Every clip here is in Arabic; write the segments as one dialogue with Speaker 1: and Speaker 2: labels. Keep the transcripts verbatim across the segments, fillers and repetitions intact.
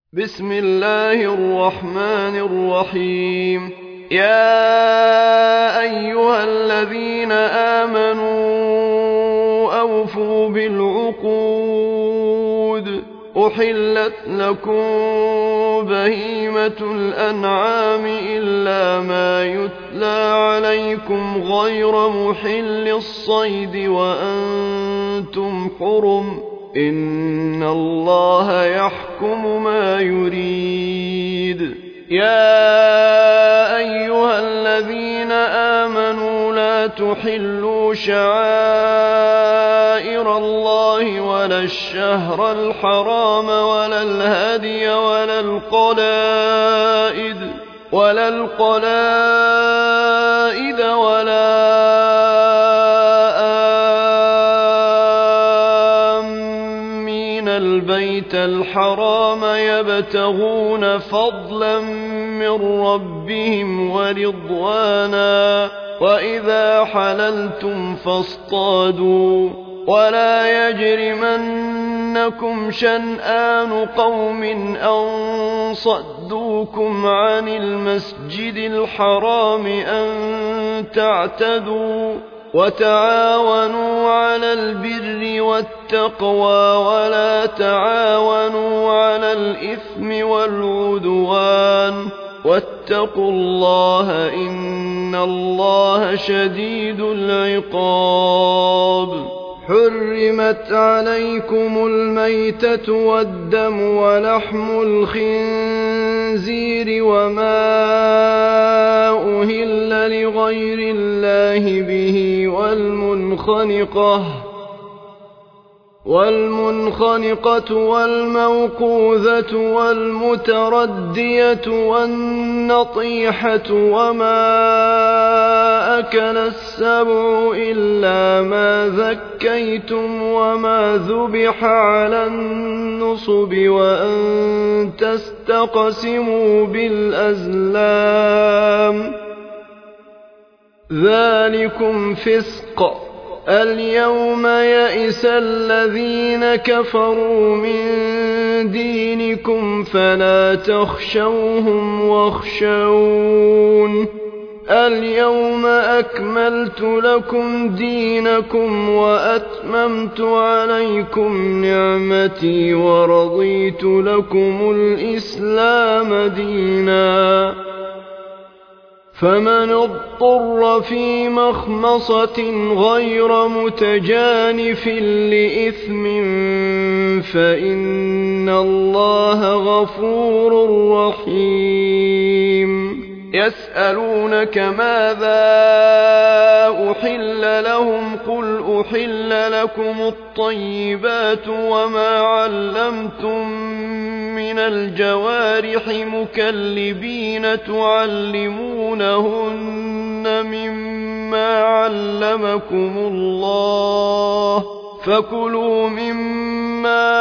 Speaker 1: بسم الله الرحمن الرحيم. يا أيها الذين آمنوا أوفوا بالعقود. أحلت لكم بهيمة الأنعام إلا ما يتلى عليكم غير محل الصيد وأنتم حرم، إن الله يحكم ما يريد. يا أيها الذين آمنوا لا تحلوا شعائر الله ولا الشهر الحرام ولا الهدي ولا القلائد ولا القلائد ولا البيت الحرام يبتغون فضلا من ربهم ورضوانا، وإذا حللتم فاصطادوا، ولا يجرمنكم شنآن قوم أن صدوكم عن المسجد الحرام أن تعتدوا، وتعاونوا على البر والتقوى ولا تعاونوا على الإثم والعدوان، واتقوا الله إن الله شديد العقاب. حرمت عليكم الميتة والدم ولحم الخنزير وما أهل لغير الله به والمنخنقة والمنخنقة والموقوذة والمتردية والنطيحة وما أكل السبع إلا ما ذكيتم وما ذبح على النصب وأن تستقسموا بالأزلام، ذلكم فسق. اليوم يئس الذين كفروا من دينكم فلا تخشوهم واخشون. اليوم أكملت لكم دينكم وأتممت عليكم نعمتي ورضيت لكم الإسلام دينا. فمن اضطر في مخمصة غير متجانف لإثم فإن الله غفور رحيم. يسألونك ماذا أحل لهم قل أحل لكم الطيبات وما علمتم من الجوارح مكلبين تعلمونهن مما علمكم الله، فكلوا مما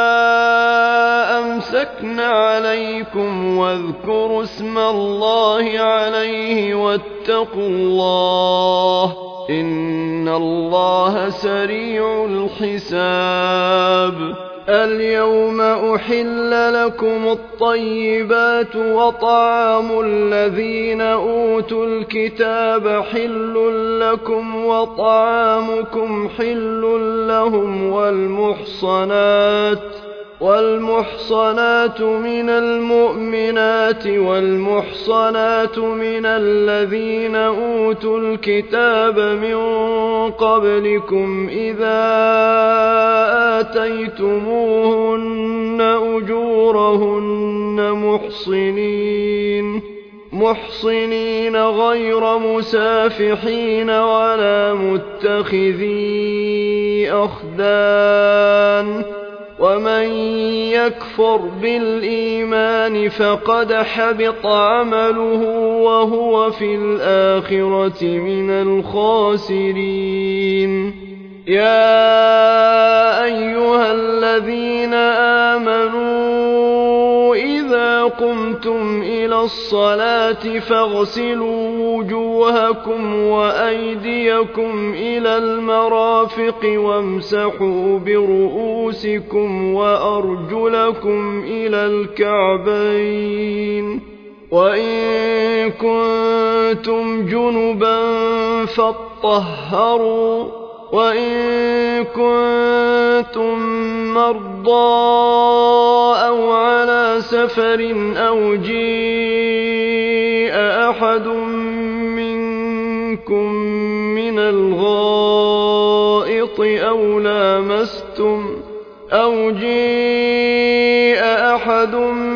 Speaker 1: أمسكن عليكم واذكروا اسم الله عليه واتقوا الله إن الله سريع الحساب. اليوم أحل لكم الطيبات وطعام الذين أوتوا الكتاب حل لكم وطعامكم حل لهم، والمحصنات والمحصنات من المؤمنات والمحصنات من الذين أوتوا الكتاب من قبلكم إذا آتيتموهن أجورهن محصنين محصنين غير مسافحين ولا متخذي أخدان، ومن يكفر بالإيمان فقد حبط عمله وهو في الآخرة من الخاسرين. يا أيها الذين آمنوا إذا إذا قمتم إلى الصلاة فاغسلوا وجوهكم وأيديكم إلى المرافق وامسحوا برؤوسكم وأرجلكم إلى الكعبين وإن كنتم جنبا فاطهروا وإن كنتم مرضى أو على سفر أو جيء أحد منكم من الغائط أو لامستم أو جيء أحد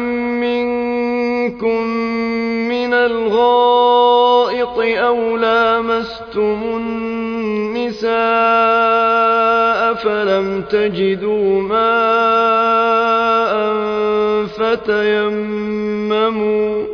Speaker 1: منكم من الغائط أو لامستم النساء فلم تجدوا ماء فتيمموا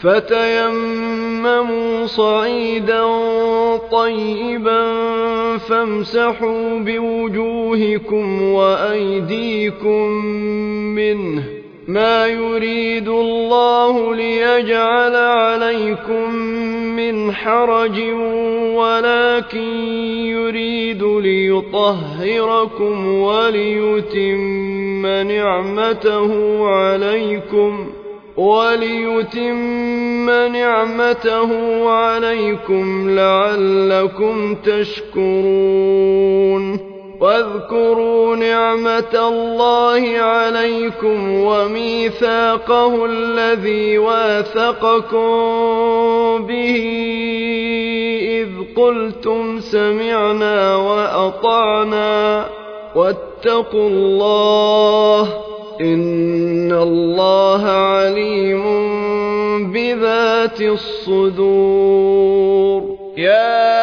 Speaker 1: فتيمموا صعيدا طيبا فامسحوا بوجوهكم وأيديكم منه ما يريد الله ليجعل عليكم من حرج ولكن يريد ليطهركم وليتم نعمته عليكم وليتم نعمته عليكم لعلكم تشكرون واذكروا نعمة الله عليكم وميثاقه الذي واثقكم به إذ قلتم سمعنا وأطعنا واتقوا الله إن الله عليم بذات الصدور يا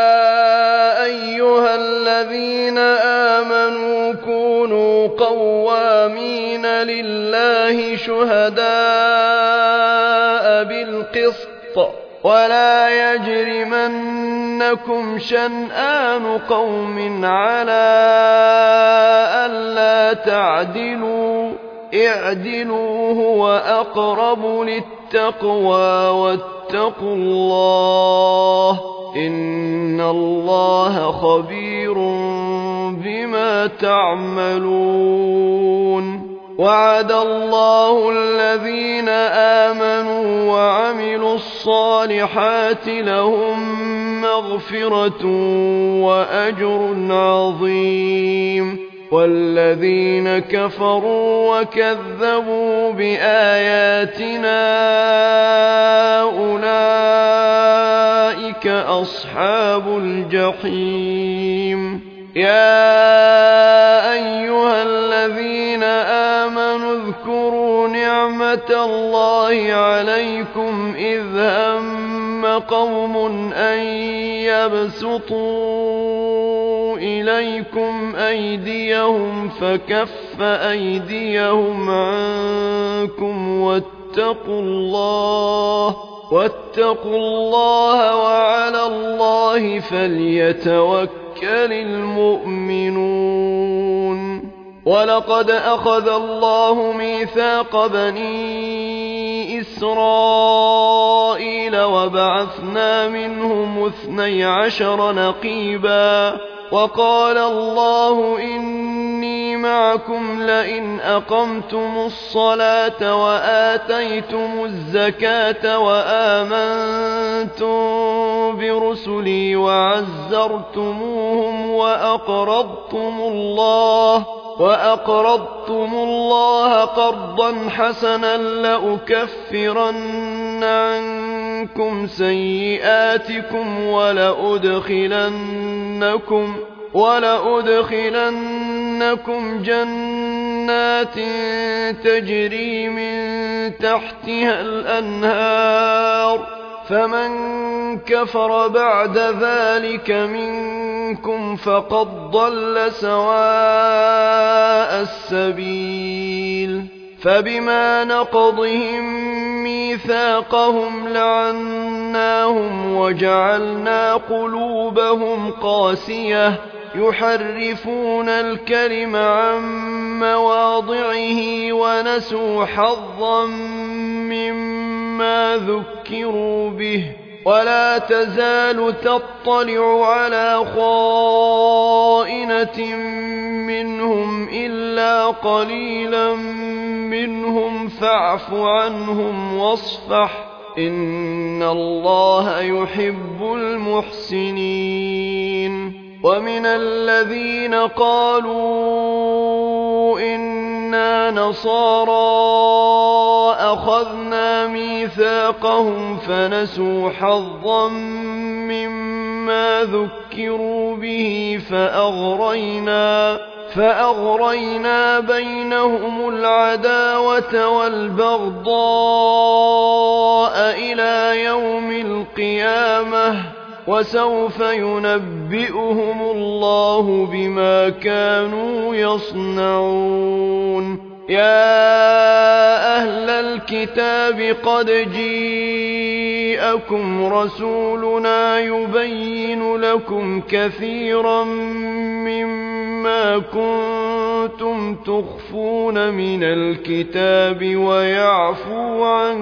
Speaker 1: أيها الذين آمنوا كونوا قوامين لله شهداء بالقسط ولا يجرمنكم شنآن قوم على ألا تعدلوا اعدلوا هو أقرب للتقوى واتقوا الله إن الله خبير بما تعملون وعد الله الذين آمنوا وعملوا الصالحات لهم مغفرة وأجر عظيم والذين كفروا وكذبوا بآياتنا أولئك أصحاب الجحيم يا أيها الذين آمنوا اذكروا نعمة الله عليكم إذ هم قوم أن يبسطوا إليكم أيديهم فكف أيديهم عنكم واتقوا الله واتقوا الله وعلى الله فليتوكل المؤمنون ولقد أخذ الله ميثاق بني إسرائيل وبعثنا منهم اثني عشر نقيبا وقال الله إني معكم لئن أقمتم الصلاة وآتيتم الزكاة وآمنتم برسلي وعزرتموهم وأقرضتم الله وأقرضتم الله قرضا حسنا لأكفرن عنكم سيئاتكم ولأدخلنكم ولأدخلنكم جنات تجري من تحتها الأنهار فمن كفر بعد ذلك منكم فقد ضل سواء السبيل فبما نقضهم ميثاقهم لعناهم وجعلنا قلوبهم قاسية يحرفون الكلم عن مواضعه ونسوا حظا مما ذكروا به ولا تزال تطلع على خائنة منهم إلا قليلا منهم فاعف عنهم واصفح إن الله يحب المحسنين. ومن الذين قالوا إنا نصارى أخذنا ميثاقهم فنسوا حظا مما ذكروا به فأغرينا فأغرينا بينهم العداوة والبغضاء إلى يوم القيامة وسوف ينبئهم الله بما كانوا يصنعون. يا أهل الكتاب قد جاءكم رسولنا يبين لكم كثيرا مما كنتم تخفون من الكتاب ويعفو عن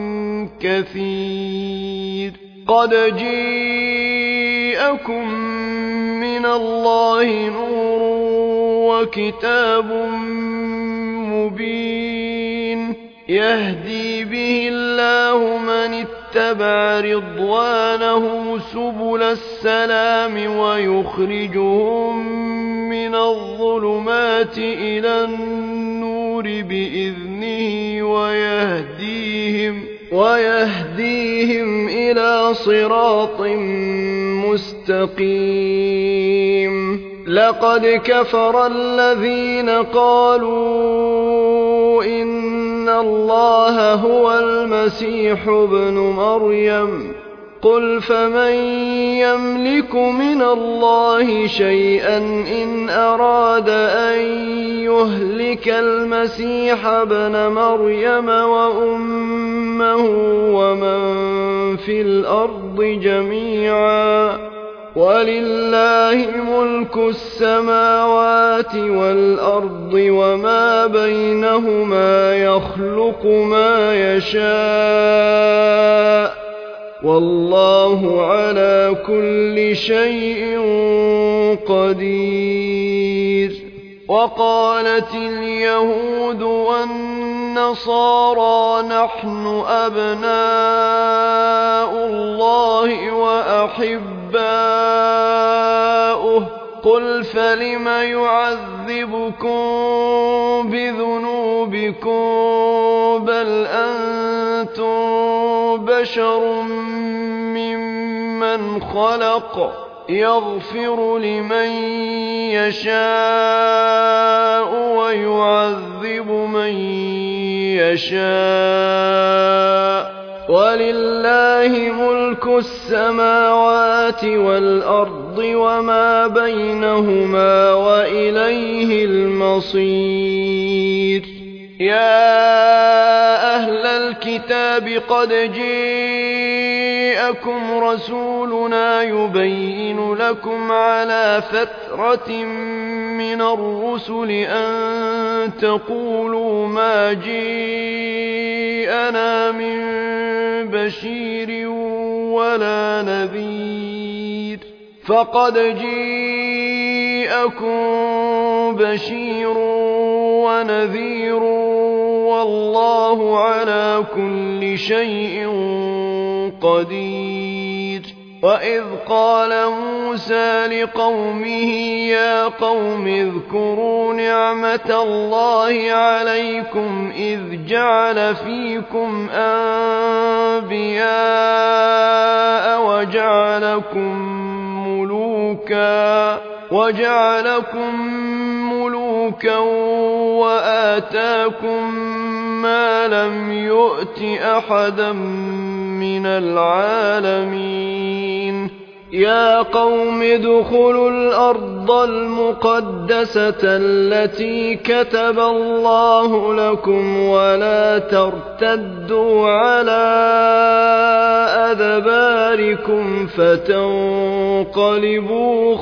Speaker 1: كثير. قد جاءكم من الله نور وكتاب مبين يهدي به الله من اتبع رضوانه سبل السلام ويخرجهم من الظلمات إلى النور بإذنه ويهديهم ويهديهم إلى صراط مستقيم. لقد كفر الذين قالوا إن الله هو المسيح ابن مريم قل فمن يملك من الله شيئا إن أراد أن يهلك المسيح ابن مريم وأمه ومن في الأرض جميعا ولله ملك السماوات والأرض وما بينهما يخلق ما يشاء والله على كل شيء قدير. وقالت اليهود والنصارى نحن أبناء الله وأحباؤه قل فلم يعذبكم بذنوبكم بل أنتم بشر ممن خلق يغفر لمن يشاء ويعذب من يشاء ولله ملك السماوات والأرض وما بينهما وإليه المصير. يا أهل الكتاب قد جاءكم رسولنا يبين لكم على فترة من الرسل أن تقولوا ما جاءنا من بشير ولا نذير فقد جاءكم بشير ونذير والله على كل شيء قدير. وإذ قال موسى لقومه يا قوم اذكروا نعمة الله عليكم إذ جعل فيكم أنبياء وجعلكم ملوكا وجعلكم ملوكا وآتاكم ما لم يؤت أحدا من العالمين. يا قوم ادخلوا الأرض المقدسة التي كتب الله لكم ولا ترتدوا على أدباركم فتنقلبوا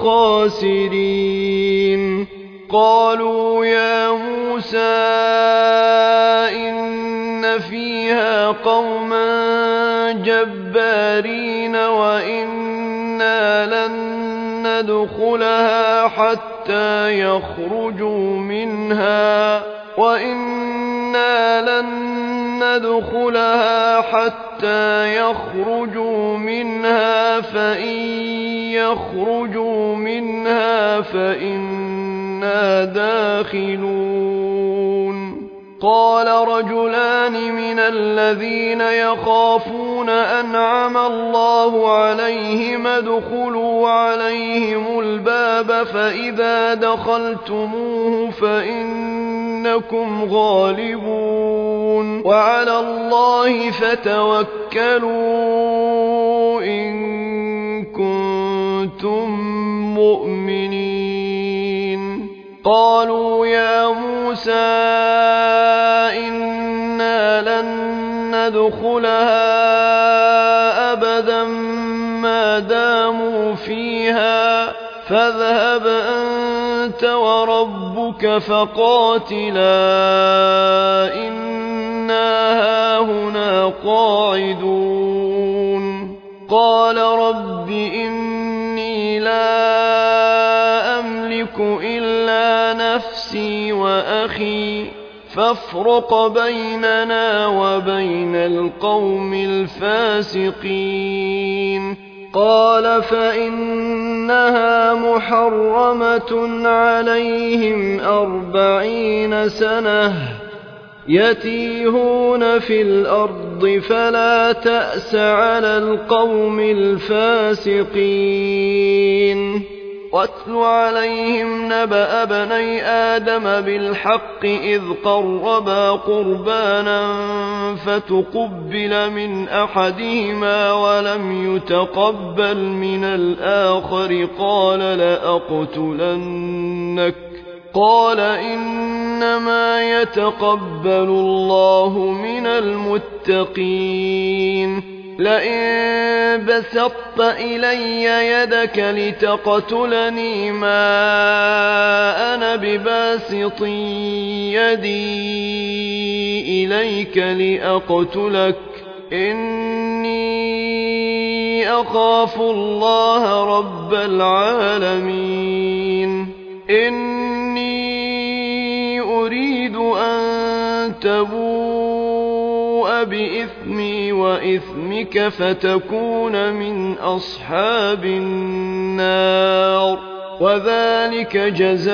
Speaker 1: خاسرين. قالوا يا موسى إن فيها قوما جبارين وإنا لن ندخلها حتى يخرجوا منها وإنا لن ندخلها حتى يخرجوا منها فإن يخرجوا منها فإنا داخلون. قال رجلان من الذين يخافون أنعم الله عليهم ادخلوا عليهم الباب فإذا دخلتموه فإنكم غالبون وعلى الله فتوكلوا إن كنتم مؤمنين. قالوا يا موسى إنا لن ندخلها أبدا ما داموا فيها فاذهب أنت وربك فقاتلا إنا هاهنا قاعدون. قال رب إني لا أملك إلا نفسي وأخي فافرق بيننا وبين القوم الفاسقين. قال فإنها محرمة عليهم أربعين سنة يتيهون في الأرض فلا تأس على القوم الفاسقين. واتل عليهم نبأ بني آدم بالحق إذ قربا قربانا فتقبل من أحدهما ولم يتقبل من الآخر قال لأقتلنك قال إنما يتقبل الله من المتقين. لئن بسطت إلي يدك لتقتلني ما أنا بباسط يدي إليك لأقتلك إني أخاف الله رب العالمين. إني أريد أن تبوء بإثمي وإثمك فتكون من أصحاب النار وذلك جزاء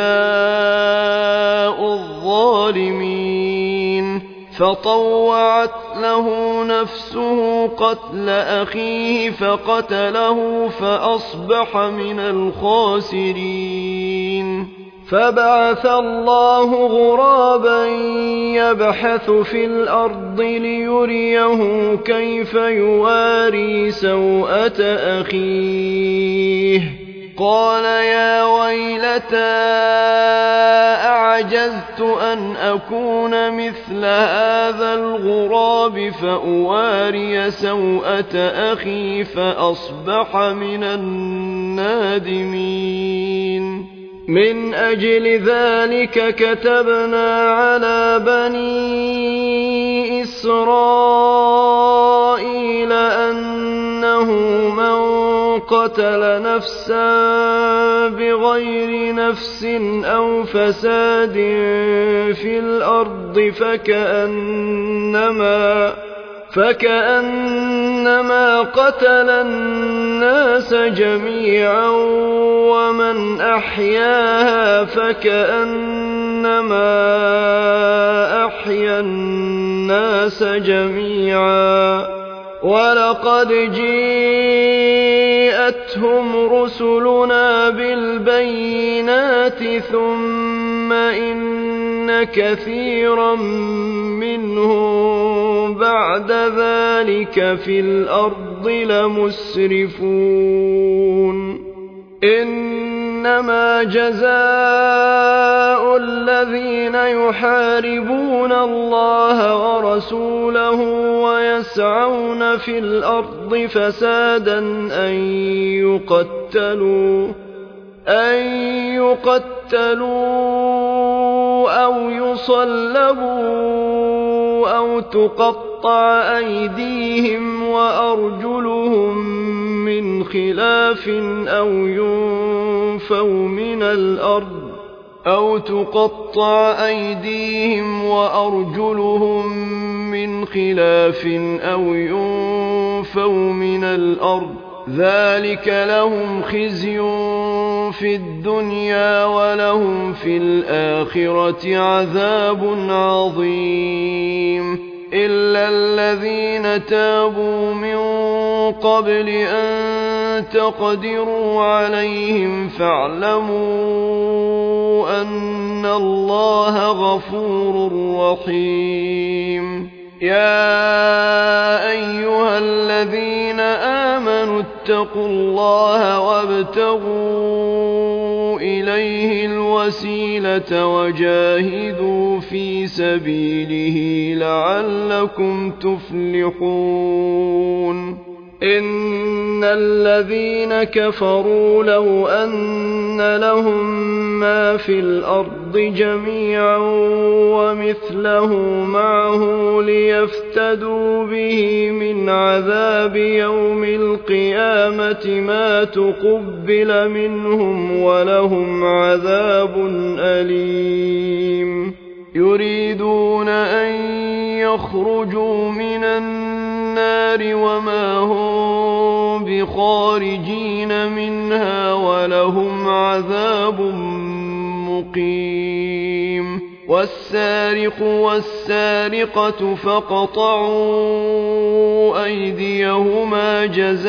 Speaker 1: الظالمين. فطوعت له نفسه قتل أخيه فقتله فأصبح من الخاسرين. فبعث الله غرابا يبحث في الأرض ليريه كيف يواري سوءة أخيه. قال يا ويلتى أعجزت أن أكون مثل هذا الغراب فأواري سوءة أخي فأصبح من النادمين. من أجل ذلك كتبنا على بني إسرائيل أنه من قتل نفسا بغير نفس أو فساد في الأرض فكأنما فكأنما قتل الناس جميعا ومن أحياها فكأنما أحيا الناس جميعا. ولقد جاءتهم رسلنا بالبينات ثم إن كثيرا منهم بعد ذلك في الأرض لمسرفون. إنما جزاء الذين يحاربون الله ورسوله ويسعون في الأرض فسادا أن يقتلوا أن يقتلوا أو يصلبوا أو تقطع أيديهم وأرجلهم من خلاف أو ينفوا من الأرض أو تقطع أيديهم وأرجلهم من خلاف أو ينفوا من الأرض ذلك لهم خزي في الدنيا ولهم في الآخرة عذاب عظيم إلا الذين تابوا من قبل أن تقدروا عليهم فاعلموا أن الله غفور رحيم يا أيها الذين آمنوا اتقوا الله وابتغوا إليه الوسيلة وجاهدوا في سبيله لعلكم تفلحون إن الذين كفروا لو أن لهم ما في الأرض جميعا ومثله معه ليفتدوا به من عذاب يوم القيامة ما تقبل منهم ولهم عذاب أليم يريدون أن يخرجوا من النار وما هم بخارجين منها ولهم عذاب مقيم والسارق والسارقة فاقطعوا أيديهما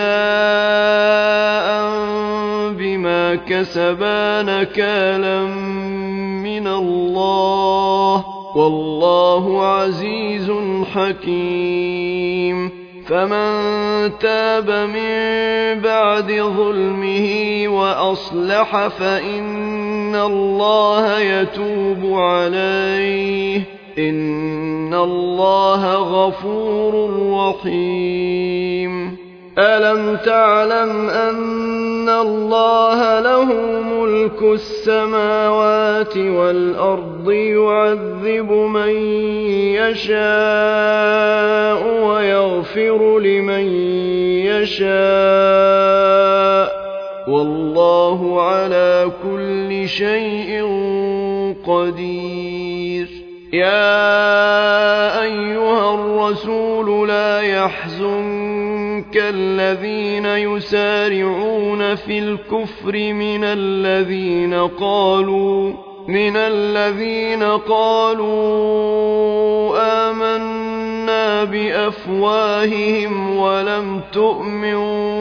Speaker 1: جزاء بما كسبا نكالا من الله والله عزيز حكيم فمن تاب من بعد ظلمه وأصلح فإن الله يتوب عليه إن الله غفور رحيم ألم تعلم أن الله له ملك السماوات والأرض يعذب من يشاء ويغفر لمن يشاء والله على كل شيء قدير يا أيها الرسول لا يحزنك الذين يسارعون في الكفر من الذين قالوا من الذين قالوا آمنا بأفواههم ولم تؤمن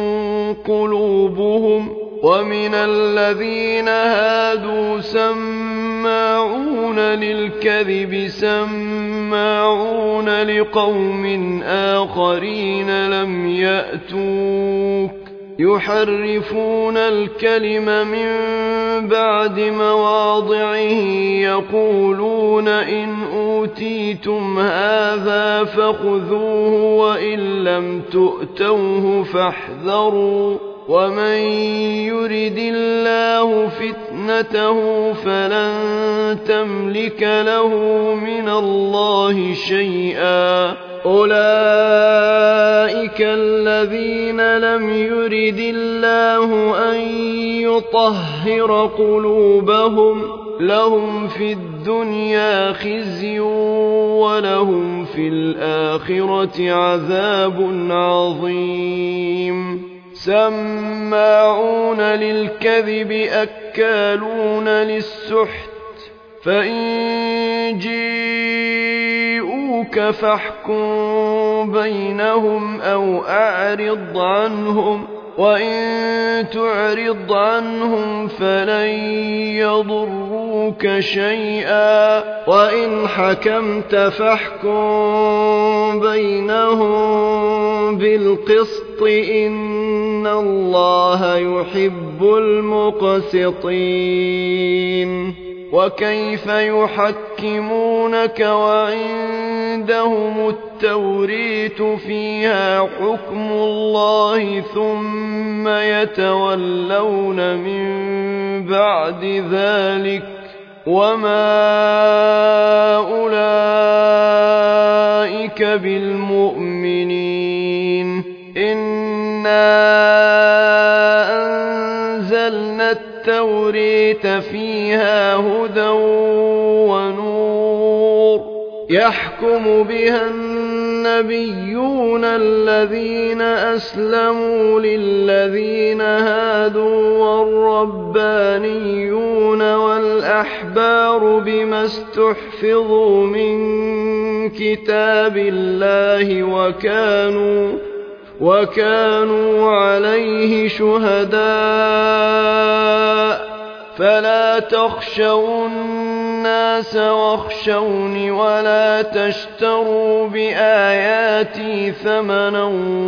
Speaker 1: قلوبهم ومن الذين هادوا سماعون للكذب سماعون لقوم آخرين لم يأتوك يحرفون الكلم من بعد مواضعه يقولون إن أوتيتم هذا فخذوه وإن لم تؤتوه فاحذروا ومن يرد الله فتنته فلن تملك له من الله شيئا أولئك الذين لم يرد الله أن يطهر قلوبهم لهم في الدنيا خزي ولهم في الآخرة عذاب عظيم سماعون للكذب أكالون للسحت فإن جيءوك فاحكم بينهم أو أعرض عنهم وإن تعرض عنهم فلن يضروك شيئا وإن حكمت فاحكم بينهم بالقسط إن الله يحب المقسطين وكيف يحكمونك وعندهم التوريت فيها حكم الله ثم يتولون من بعد ذلك وما أولئك ربك بالمؤمنين إنا أنزلنا التوراة فيها هدى ونور يحكم بها النبيون الذين أسلموا للذين هادوا والربانيون والأحبار بما استحفظوا من كتاب الله وكانوا وكانوا عليه شهداء فلا تخشوا الناس واخشوني ولا تشتروا بآياتي ثمنا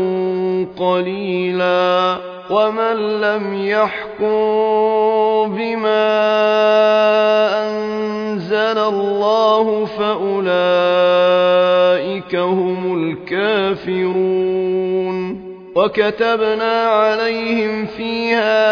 Speaker 1: قليلا ومن لم يحكم بما أنزل الله فأولئك هم الكافرون وكتبنا عليهم فيها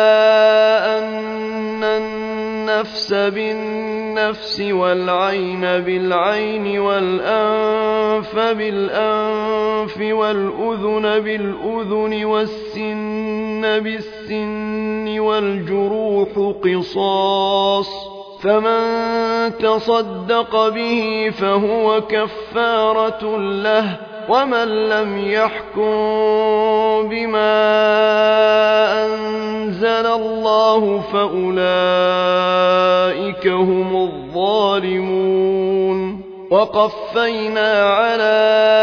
Speaker 1: أن النفس بالنفس والعين بالعين والأنف بالأنف والأذن بالأذن والسن بالسن والجروح قصاص فمن تصدق به فهو كفارة له ومن لم يحكم بما أنزل الله فأولئك هم الظالمون وقفينا على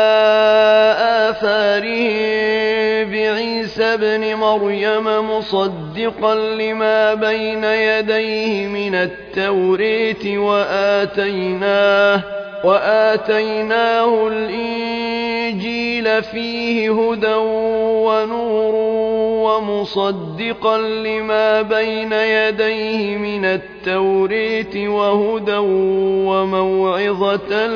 Speaker 1: آثارهم بعيسى ابن مريم مصدقا لما بين يديه من التوراة وآتيناه وآتيناه الإنجيل فيه هدى ونور ومصدقا لما بين يديه من التوراة وهدى وموعظة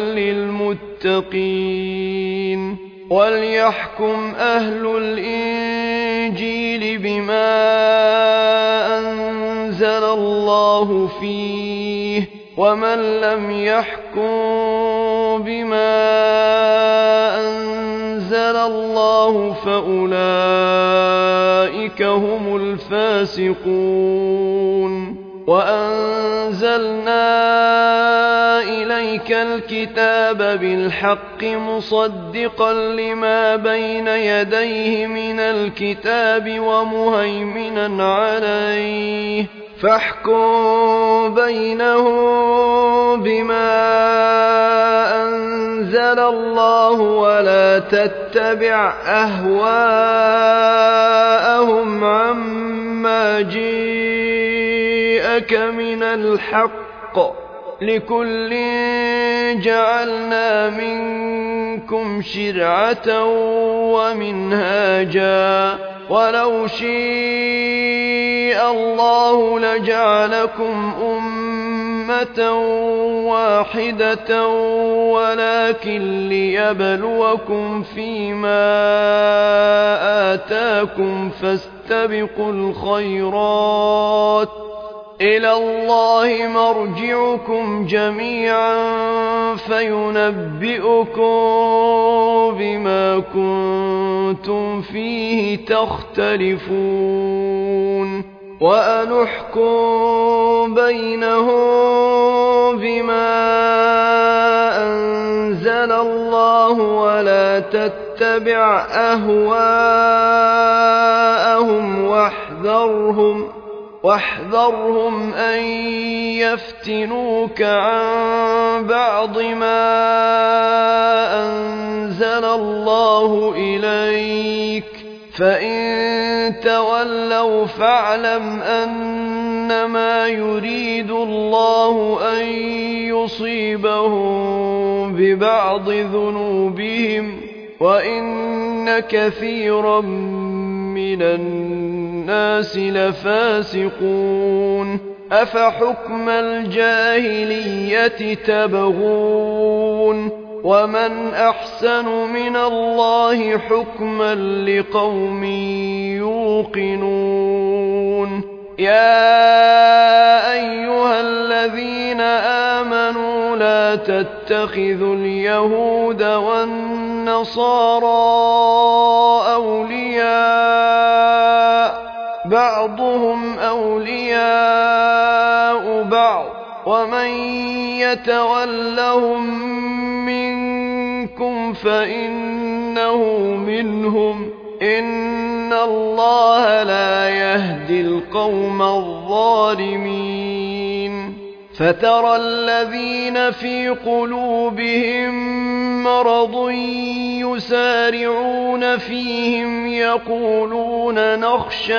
Speaker 1: للمتقين وليحكم أهل الإنجيل بما أنزل الله فيه ومن لم يحكم بما أنزل الله فأولئك هم الفاسقون وأنزلنا إليك الكتاب بالحق مصدقا لما بين يديه من الكتاب ومهيمنا عليه فاحكم بينهم بما أنزل الله ولا تتبع أهواءهم عما جاءك من الحق لكل جعلنا منكم شرعة ومنهاجا ولو شاء الله لجعلكم أمة واحدة ولكن ليبلوكم فيما آتاكم فاستبقوا الخيرات إلى الله مرجعكم جميعا فينبئكم بما كنتم فيه تختلفون وأنحكم بينهم بما أنزل الله ولا تتبع أهواءهم واحذرهم واحذرهم أن يفتنوك عن بعض ما أنزل الله إليك فإن تولوا فاعلم أنما يريد الله أن يصيبهم ببعض ذنوبهم وإن كثيرا من الناس لفاسقون أفحكم الجاهلية تبغون ومن أحسن من الله حكما لقوم يوقنون يا أيها الذين آمنوا لا تتخذوا اليهود والنصارى أولياء بعضهم أولياء بعض ومن يتولهم منكم فإنه منهم إن الله لا يهدي القوم الظالمين فترى الذين في قلوبهم مرض يسارعون فيهم يقولون نخشى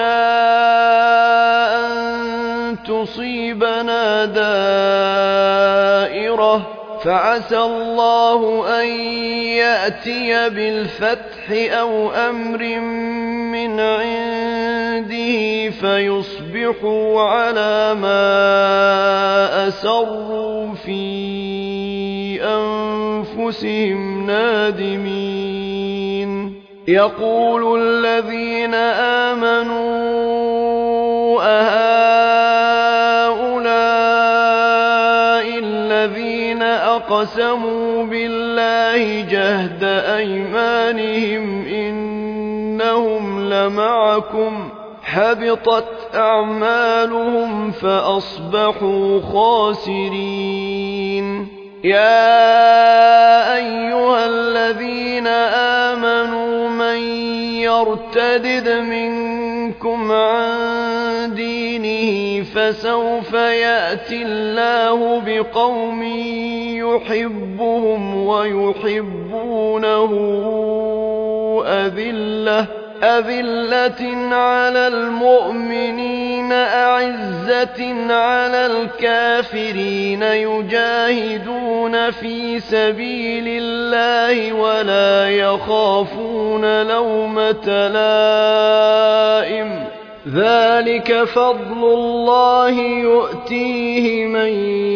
Speaker 1: أن تصيبنا دائرة فعسى الله أن يأتي بالفتح أو أمر من عنده فيصبحوا على ما أسروا في أنفسهم نادمين يقول الذين آمنوا أهؤلاء الذين أقسموا بالله جهد أيمانهم إنهم لمعكم حبطت أعمالهم فأصبحوا خاسرين يا أيها الذين آمنوا من يرتدد منكم عن دينه فسوف يأتي الله بقوم يحبهم ويحبونه أذلة أذلة على المؤمنين أعزة على الكافرين يجاهدون في سبيل الله ولا يخافون لومة لائم ذلك فضل الله يؤتيه من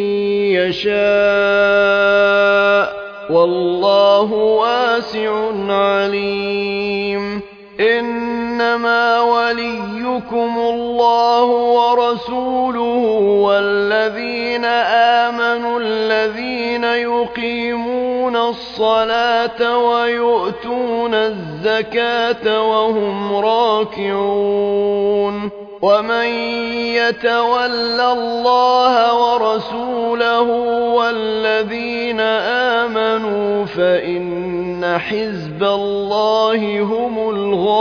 Speaker 1: يشاء والله واسع عليم إنما وليكم الله ورسوله والذين آمنوا الذين يقيمون الصلاة ويؤتون الزكاة وهم راكعون ومن يتول الله ورسوله والذين آمنوا فإن حزب الله هم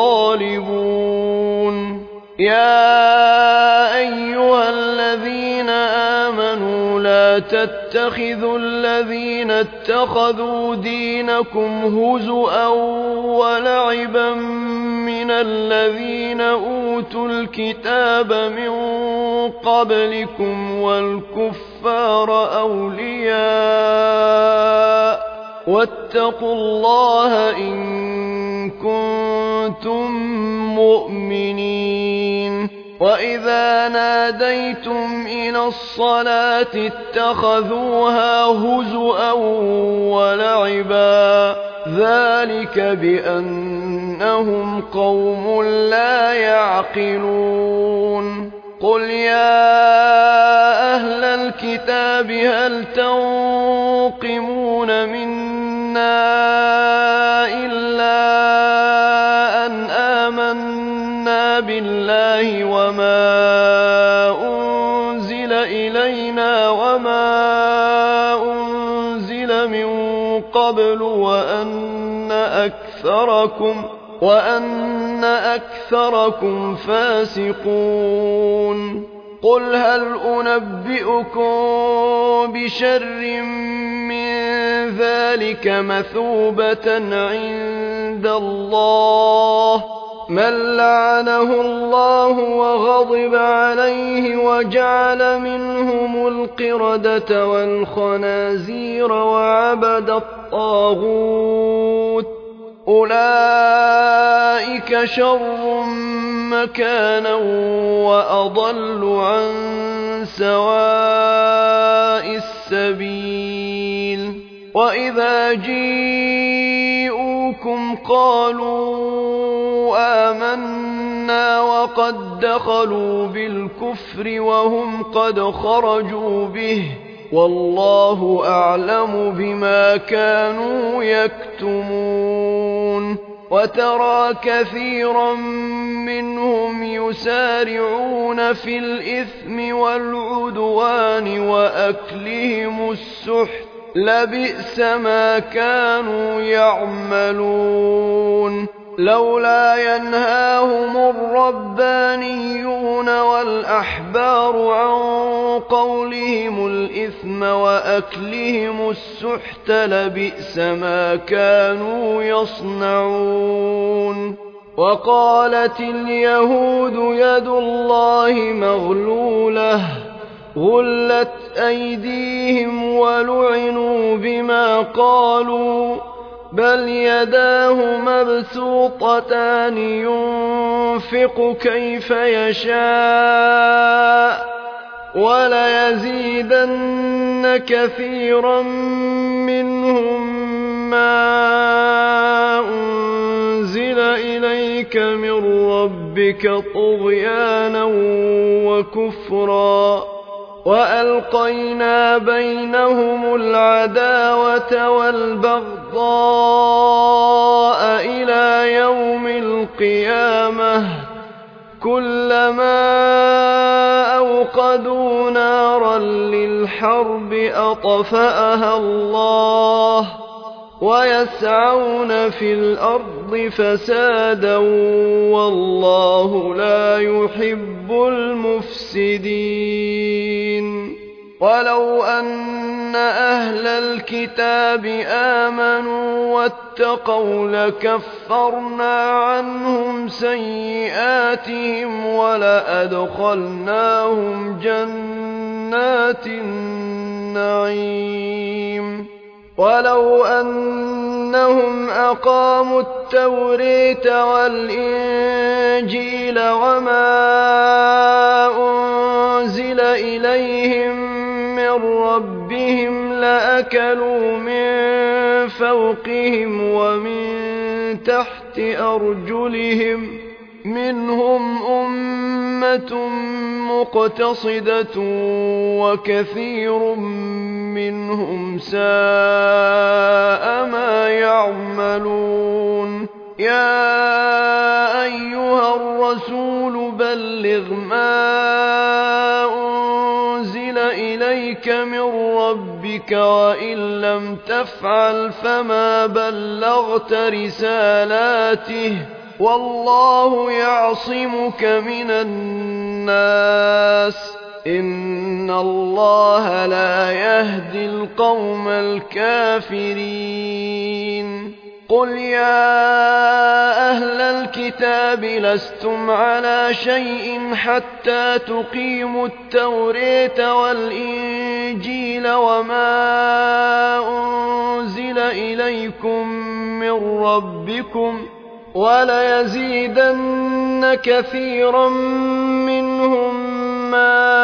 Speaker 1: الغالبون يا أيها الذين آمنوا لا تتخذوا الذين اتخذوا دينكم هزؤا ولعبا من الذين أوتوا الكتاب من قبلكم والكفار أولياء واتقوا الله إن كنتم مؤمنين وإذا ناديتم إلى الصلاة اتخذوها هزؤا ولعبا ذلك بأنهم قوم لا يعقلون قل يا أهل الكتاب هل تنقمون منا إلا أن آمنا بالله وما أنزل إلينا وما أنزل من قبل وأن أكثركم وأن أكثركم فاسقون قل هل أنبئكم بشر من ذلك مثوبة عند الله من لعنه الله وغضب عليه وجعل منهم القردة والخنازير وعبد الطاغوت أولئك شر مكانا وأضل عن سواء السبيل وإذا جيءوكم قالوا آمنا وقد وقد دخلوا بالكفر وهم قد خرجوا به والله أعلم بما كانوا يكتمون وترى كثيرا منهم يسارعون في الإثم والعدوان وأكلهم السحت لبئس ما كانوا يعملون لولا ينهاهم الربانيون والأحبار عن قولهم الإثم وأكلهم السحت لبئس ما كانوا يصنعون وقالت اليهود يد الله مغلولة غلت أيديهم ولعنوا بما قالوا بل يداه مبسوطتان ينفق كيف يشاء وليزيدن كثيرا منهم ما أنزل إليك من ربك طغيانا وكفرا وألقينا بينهم العداوة والبغضاء إلى يوم القيامة كلما أوقدوا نارا للحرب أطفأها الله ويسعون في الأرض فسادا والله لا يحب المفسدين ولو أن أهل الكتاب آمنوا واتقوا لكفرنا عنهم سيئاتهم ولأدخلناهم جنات النعيم ولو أنهم أقاموا التوراة والإنجيل وما أنزل إليهم من ربهم لأكلوا من فوقهم ومن تحت أرجلهم منهم أمة مقتصدة وكثير منهم ساء ما يعملون يا أيها الرسول بلغ ما أنزل إليك من ربك وإن لم تفعل فما بلغت رسالاته والله يعصمك من الناس إن الله لا يهدي القوم الكافرين قل يا أهل الكتاب لستم على شيء حتى تقيموا التوراة والإنجيل وما أنزل إليكم من ربكم وليزيدن كثيرا منهم ما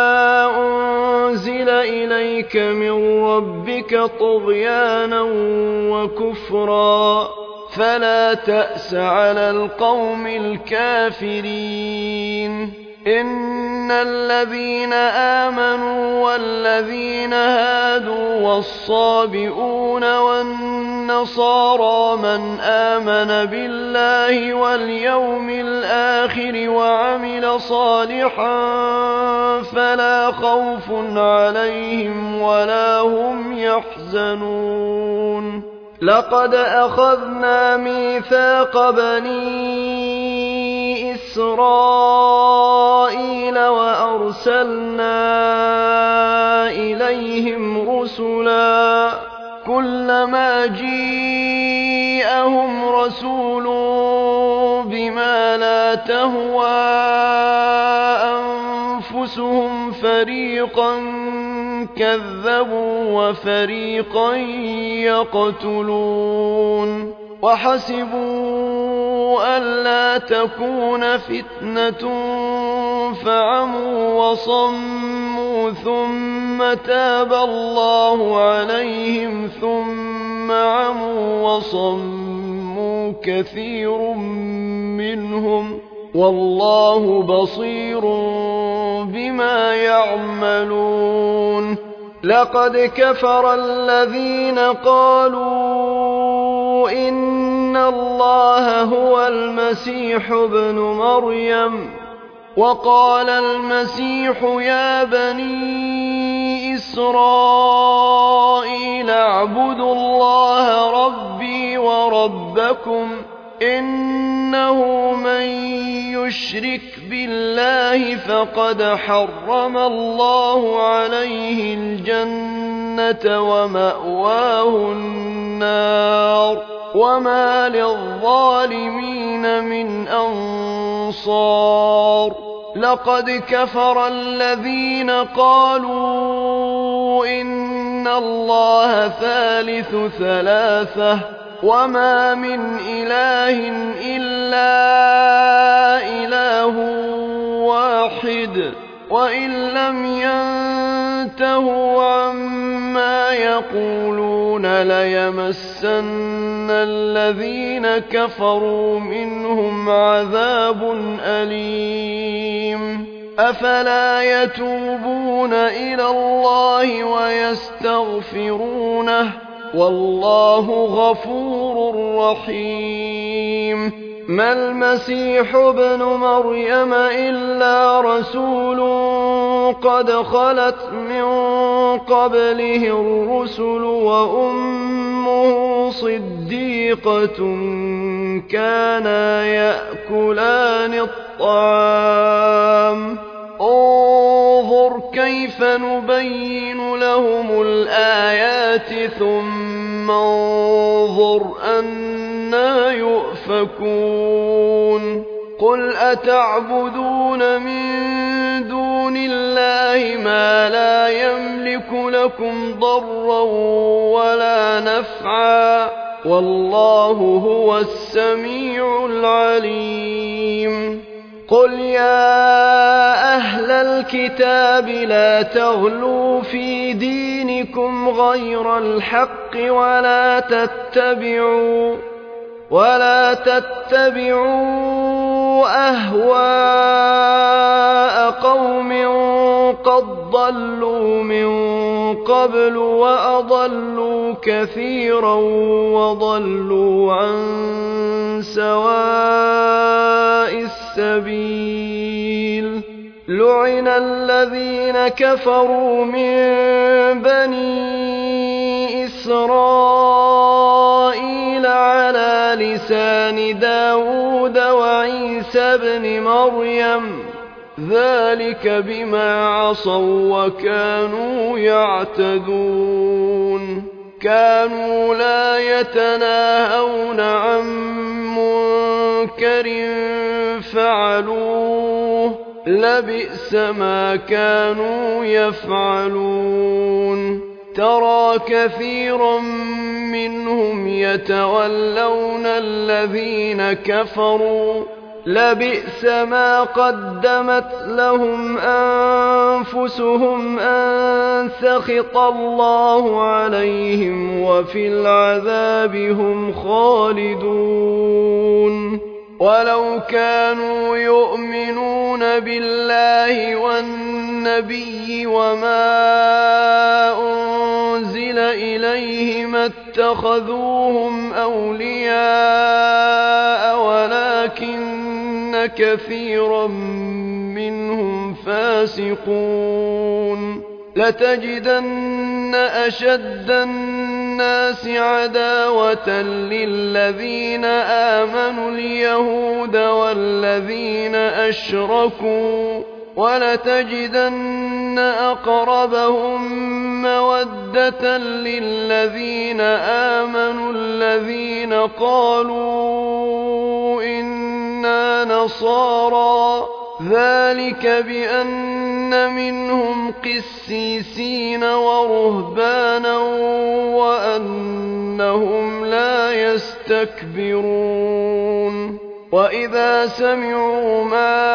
Speaker 1: أنزل إليك من ربك طغيانا وكفرا فلا تأس على القوم الكافرين إن الذين آمنوا والذين هادوا والصابئون والنصارى من آمن بالله واليوم الآخر وعمل صالحا فلا خوف عليهم ولا هم يحزنون لقد أخذنا ميثاق بني إسرائيل وأرسلنا إليهم رسلا كلما جيءهم رسول بما لا تهوى أنفسهم فريقا كذبوا وفريقا يقتلون وحسبوا ألا تكون فتنة فعموا وصموا ثم تاب الله عليهم ثم عموا وصموا كثير منهم والله بصير بما يعملون لقد كفر الذين قالوا إن الله هو المسيح ابن مريم وقال المسيح يا بني إسرائيل اعبدوا الله ربي وربكم إنه من يشرك بالله فقد حرم الله عليه الجنة ومأواه النار وما للظالمين من أنصار لقد كفر الذين قالوا إن الله ثالث ثلاثة وما من إله إلا إله واحد وإن لم ينتهوا عما يقولون ليمسن الذين كفروا منهم عذاب أليم أفلا يتوبون إلى الله ويستغفرونه والله غفور رحيم ما المسيح ابن مريم إلا رسول قد خلت من قبله الرسل وأمه صديقة كانا يأكلان الطعام انظر كيف نبين لهم الآيات ثم انظر أنى يؤفكون قل أتعبدون من دون الله ما لا يملك لكم ضرا ولا نفعا والله هو السميع العليم قل يا أهل الكتاب لا تغلوا في دينكم غير الحق ولا تتبعوا ولا تتبعوا أهواء قوم قد ضلوا من قبل وأضلوا كثيرا وضلوا عن سواء السبيل لعن الذين كفروا من بني إسرائيل على لسان داود وعيسى بن مريم ذلك بما عصوا وكانوا يعتدون كانوا لا يتناهون عن منكر فعلوه لبئس ما كانوا يفعلون ترى كثيرا منهم يتولون الذين كفروا لبئس ما قدمت لهم أنفسهم أن سخط الله عليهم وفي العذاب هم خالدون ولو كانوا يؤمنون بالله والنبي وما أنزل إليه ما اتخذوهم أولياء ولكن كثيرا منهم فاسقون لتجدن أشد الناس عداوة للذين آمنوا اليهود والذين أشركوا ولتجدن أقربهم مودة للذين آمنوا الذين قالوا إنا نصارى ذلك بأن منهم قسيسين ورهبانا وأنهم لا يستكبرون وإذا سمعوا ما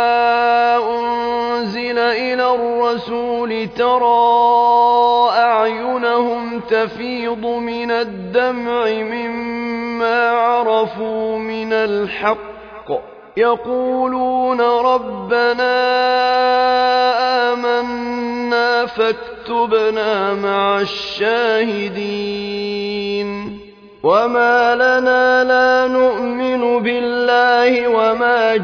Speaker 1: أنزل إلى الرسول ترى أعينهم تفيض من الدمع مما عرفوا من الحق يقولون ربنا آمنا فاكتبنا مع الشاهدين وما لنا لا نؤمن بالله وما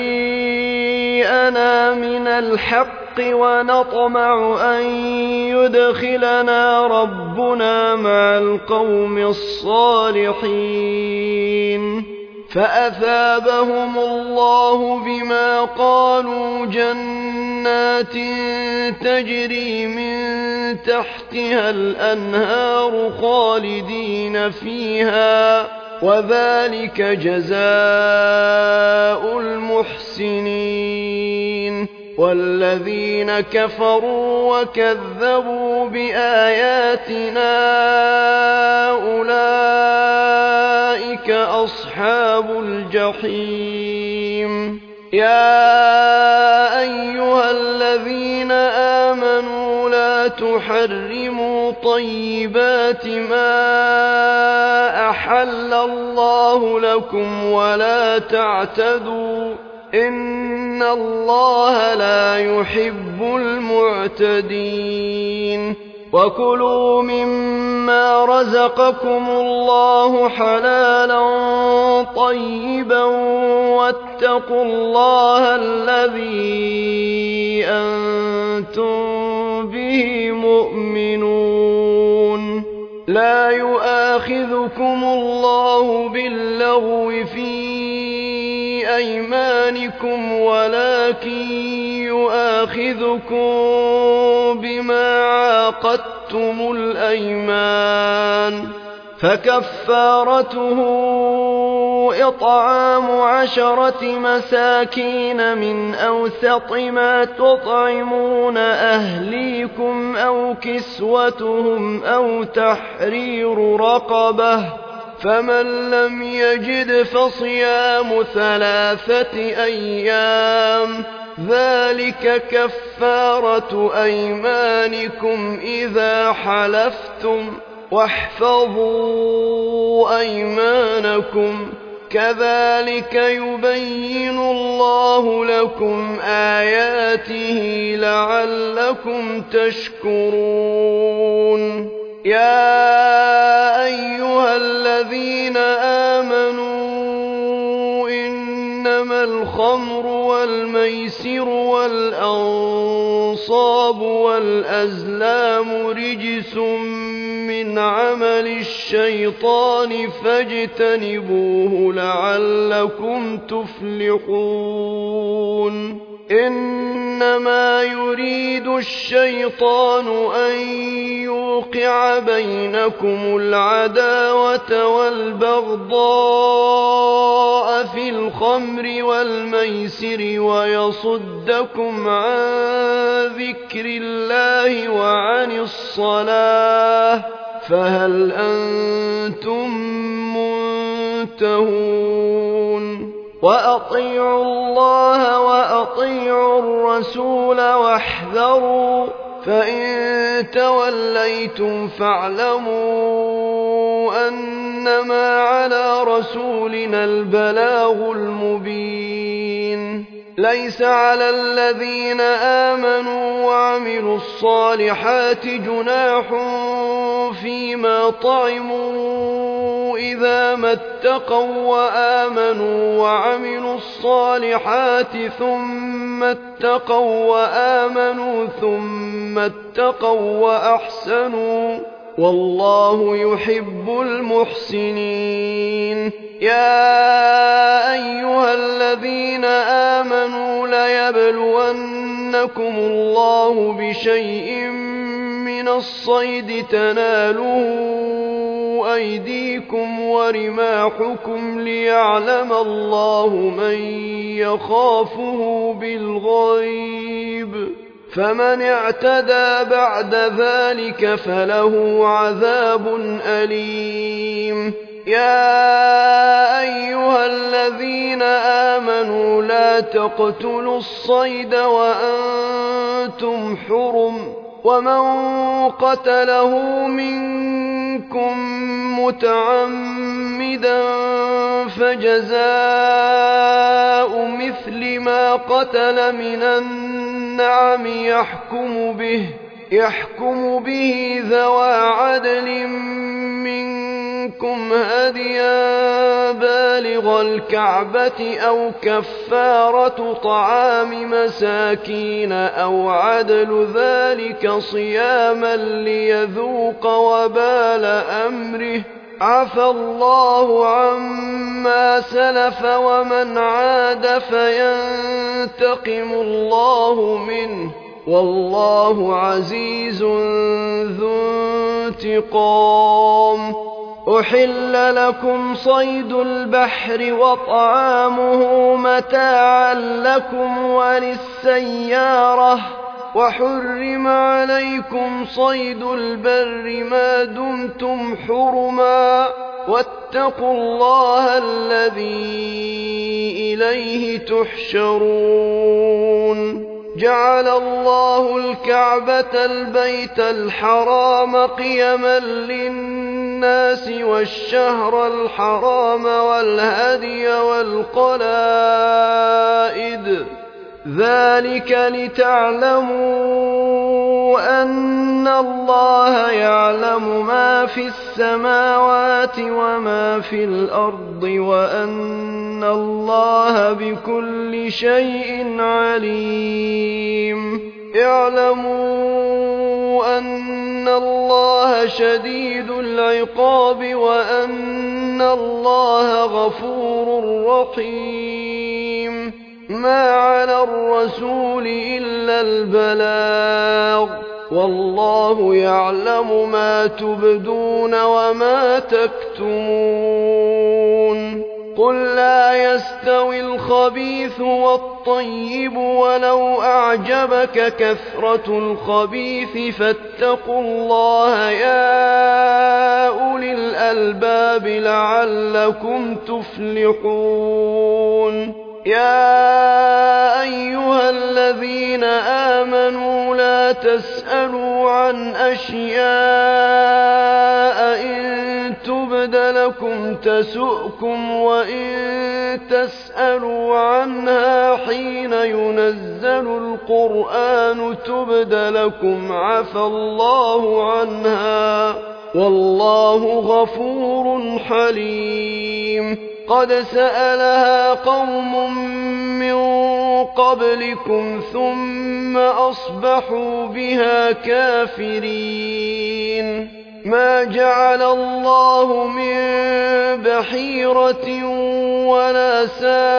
Speaker 1: جاءنا من الحق ونطمع أن يدخلنا ربنا مع القوم الصالحين فأثابهم الله بما قالوا جنات تجري من تحتها الأنهار خالدين فيها وذلك جزاء المحسنين والذين كفروا وكذبوا بآياتنا أولئك أصحاب الجحيم يا أيها الذين آمنوا لا تحرموا طيبات ما أحل الله لكم ولا تعتدوا إن الله لا يحب المعتدين وكلوا مما رزقكم الله حلالا طيبا واتقوا الله الذي أنتم به مؤمنون لا يؤاخذكم الله باللغو في أيمانكم ولكن يؤاخذكم بما عاقدتم الأيمان فكفارته إطعام عشرة مساكين من أوسط ما تطعمون أهليكم أو كسوتهم أو تحرير رقبة فمن لم يجد فصيام ثلاثة أيام ذلك كفارة أيمانكم إذا حلفتم واحفظوا أيمانكم كذلك يبين الله لكم آياته لعلكم تشكرون يا أيها الذين آمنوا إنما الخمر والميسر والأنصاب والأزلام رجس من عمل الشيطان فاجتنبوه لعلكم تفلحون إنما يريد الشيطان أن يوقع بينكم العداوة والبغضاء في الخمر والميسر ويصدكم عن ذكر الله وعن الصلاة فهل أنتم منتهون وأطيعوا الله وأطيعوا الرسول واحذروا فإن توليتم فاعلموا أنما على رسولنا البلاغ المبين ليس على الذين آمنوا وعملوا الصالحات جناح فيما طعموا إذا ما اتقوا وآمنوا وعملوا الصالحات ثم اتقوا وآمنوا ثم اتقوا وأحسنوا والله يحب المحسنين يا أيها الذين آمنوا ليبلونكم الله بشيء من الصيد تناله أيديكم ورماحكم ليعلم الله من يخافه بالغيب فمن اعتدى بعد ذلك فله عذاب أليم يا أيها الذين آمنوا لا تقتلوا الصيد وأنتم حرم ومن قتله منكم متعمدا مقلدا فجزاء مثل ما قتل من النعم يحكم به يحكم به ذوى عدل منكم هديا بالغ الكعبة أو كفارة طعام مساكين أو عدل ذلك صياما ليذوق وبال أمره عفى الله عما سلف ومن عاد فينتقم الله منه والله عزيز ذو انتقام. أحل لكم صيد البحر وطعامه متاعا لكم وللسيارة وحرم عليكم صيد البر ما دمتم حرما واتقوا الله الذي إليه تحشرون. جعل الله الكعبة البيت الحرام قيما للناس والشهر الحرام والهدي والقلائد ذلك لتعلموا أن الله يعلم ما في السماوات وما في الأرض وأن الله بكل شيء عليم. اعلموا أن الله شديد العقاب وأن الله غفور رحيم. ما على الرسول إلا البلاغ والله يعلم ما تبدون وما تكتمون. قل لا يستوي الخبيث والطيب ولو أعجبك كثرة الخبيث فاتقوا الله يا أولي الألباب لعلكم تفلحون. يا أيها الذين آمنوا لا تسألوا عن أشياء إن تبد لكم تسؤكم وإن تسألوا عنها حين ينزل القرآن تبد لكم عفى الله عنها والله غفور حليم. قد سألها قوم من قبلكم ثم أصبحوا بها كافرين. ما جعل الله من بحيرة ولا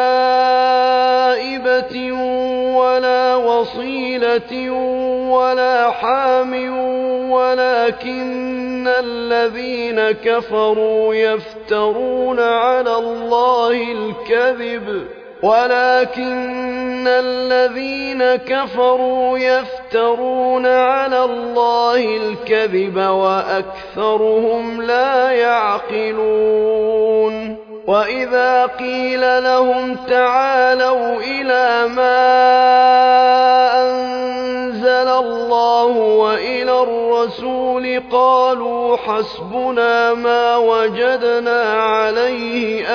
Speaker 1: سائبة ولا وصيلة ولا حام ولكن الذين كفروا يفترون على الله الكذب ولكن الذين كفروا يفترون على الله الكذب وأكثرهم لا يعقلون. وإذا قيل لهم تعالوا إلى ما أنزل الله وإلى الرسول قالوا حسبنا ما وجدنا عليه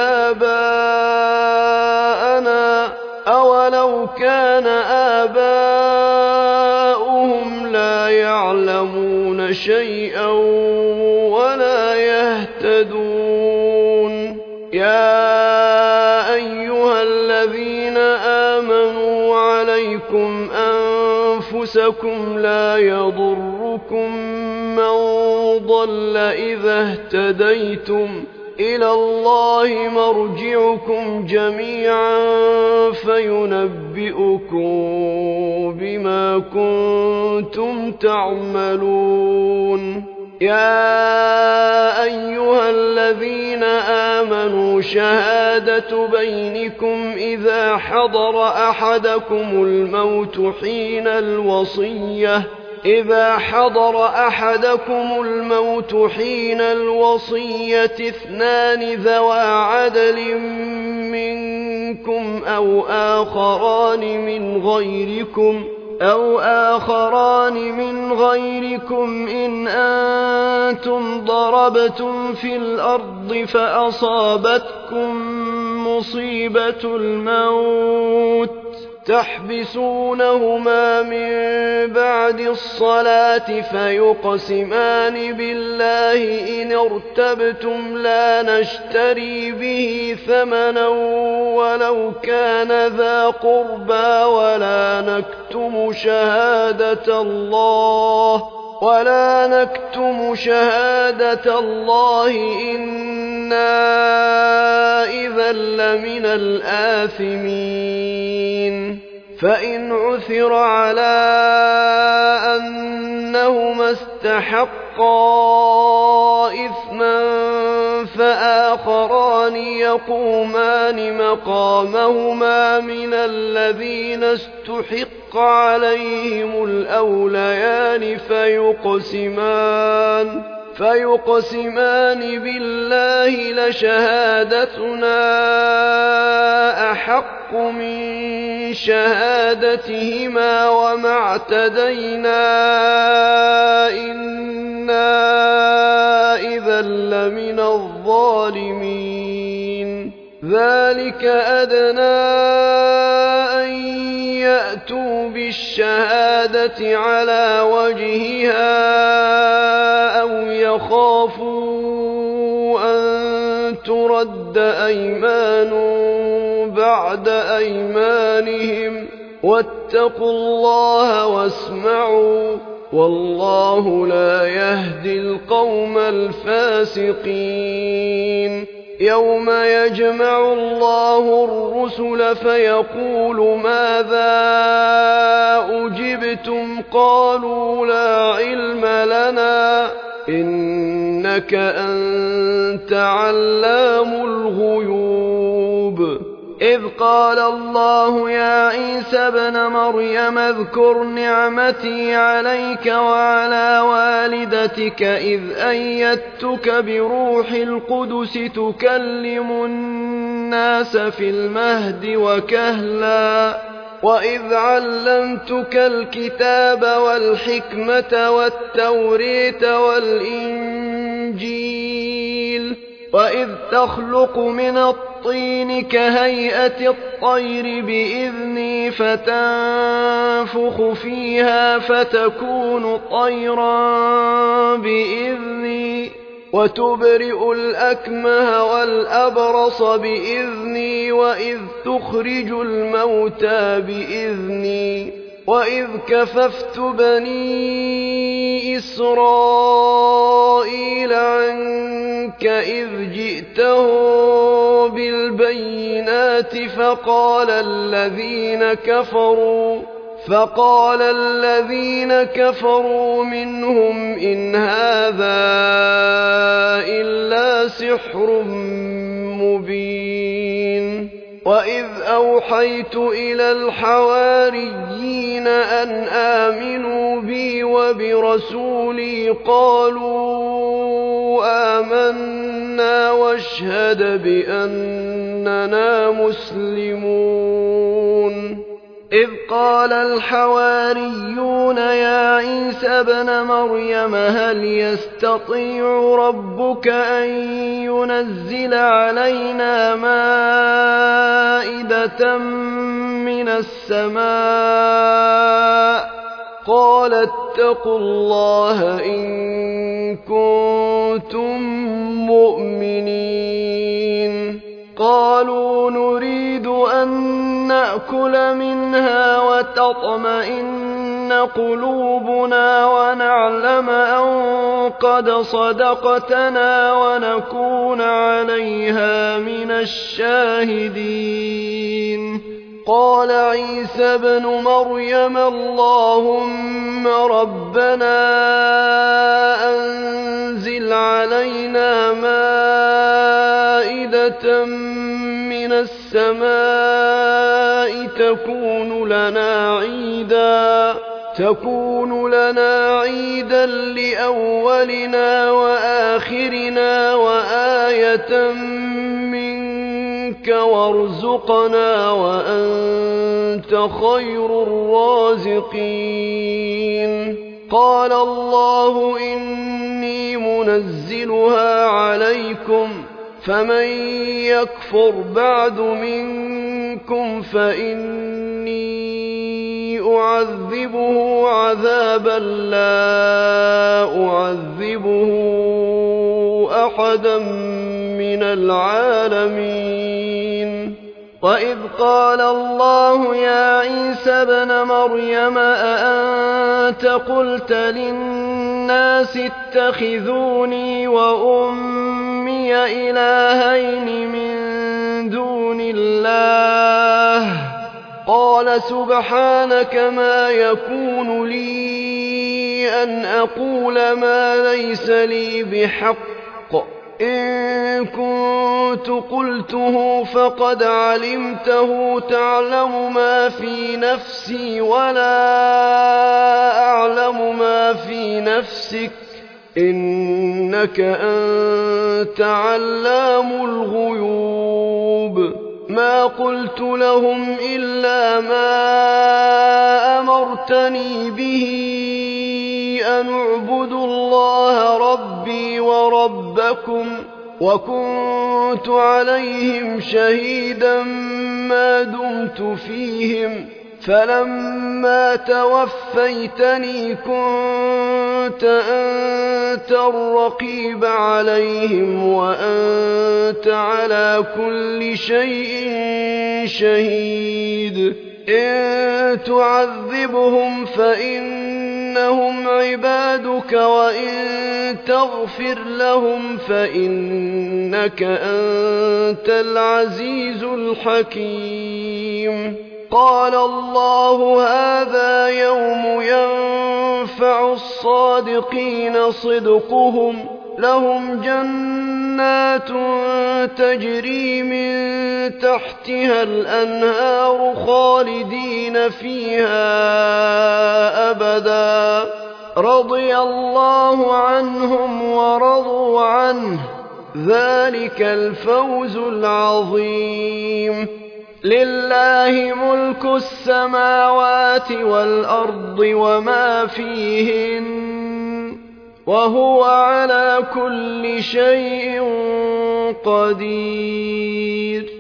Speaker 1: آباءنا أولو كان آباؤهم لا يعلمون شيئا ولا يهتدون. يا أيها الذين آمنوا عليكم أنفسكم لا يضركم من ضل إذا اهتديتم إلى الله مرجعكم جميعا فينبئكم بما كنتم تعملون. يا أيها الذين آمنوا شهادة بينكم إذا حضر أحدكم الموت حين الوصية إذا حضر أحدكم الموت حين الوصية اثنان ذوى عدل منكم أو آخران من غيركم أو آخران من غيركم إن أنتم ضربتم في الأرض فأصابتكم مصيبة الموت تحبسونهما من بعد الصلاة فيقسمان بالله إن ارتبتم لا نشتري به ثمنا ولو كان ذا قربى ولا نكتم شهادة الله ولا نكتم شهادة الله إنا إذا لمن الآثمين فإن عثر على أنهما استحقا إثما فآخران يقومان مقامهما من الذين استحق عليهم الأوليان فيقسمان فيقسمان بالله لشهادتنا أحق من شهادتهما وما اعتدينا إنا إذا لمن الظالمين ذلك أدنى أن يأتوا بالشهادة على وجهها أو يخافوا أن ترد أيمان بعد أيمانهم واتقوا الله واسمعوا والله لا يهدي القوم الفاسقين يوم يجمع الله الرسل فيقول ماذا أجبتم قالوا لا علم لنا إنك أنت علام الغيوب إذ قال الله يا عيسى ابن مريم اذكر نعمتي عليك وعلى والدتك إذ أيدتك بروح القدس تكلم الناس في المهد وكهلا وإذ علمتك الكتاب والحكمة والتوريت والإنجيل وإذ تخلق من الطين كهيئة الطير بإذني فتنفخ فيها فتكون طيرا بإذني وتبرئ الأكمه والأبرص بإذني وإذ تخرج الموتى بإذني وإذ كففت بني إسرائيل عنك إذ جئتهم بالبينات فقال الذين كفروا فقال الذين كفروا منهم إن هذا إلا سحر مبين وإذ أوحيت إلى الحواريين أن آمنوا بي وبرسولي قالوا آمنا واشهد بأننا مسلمون إذ قال الحواريون يا عيسى ابن مريم هل يستطيع ربك أن ينزل علينا مائدة من السماء قال اتقوا الله إن كنتم مؤمنين قالوا نريد أن نأكل منها وتطمئن قلوبنا ونعلم أن قد صدقتنا ونكون عليها من الشاهدين قال عيسى ابن مريم اللهم ربنا أنزل علينا مائدة من السماء تكون لنا عيدا تكون لنا عيدا لأولنا وآخرنا وآية منك منك وارزقنا وأنت خير الرازقين. قال الله إني منزلها عليكم فمن يكفر بعد منكم فإني أعذبه عذابا لا أعذبه أحدا من العالمين. وإذ قال الله يا عيسى ابن مريم أأنت قلت للناس اتخذوني وأمي إلهين من دون الله قال سبحانك ما يكون لي أن أقول ما ليس لي بحق إن كنت قلته فقد علمته تعلم ما في نفسي ولا أعلم ما في نفسك إنك أنت علام الغيوب. ما قلت لهم إلا ما أمرتني به أن اعبدوا الله ربي وربكم وكنت عليهم شهيدا ما دمت فيهم فلما توفيتني كنت أنت الرقيب عليهم وأنت على كل شيء شهيد. إن تعذبهم فإنهم عبادك وإن تغفر لهم فإنك أنت العزيز الحكيم. قال الله هذا يوم ينفع الصادقين صدقهم لهم جنات تجري من تحتها الأنهار خالدين فيها أبدا رضي الله عنهم ورضوا عنه ذلك الفوز العظيم. لله ملك السماوات والأرض وما فيهن وهو على كل شيء قدير.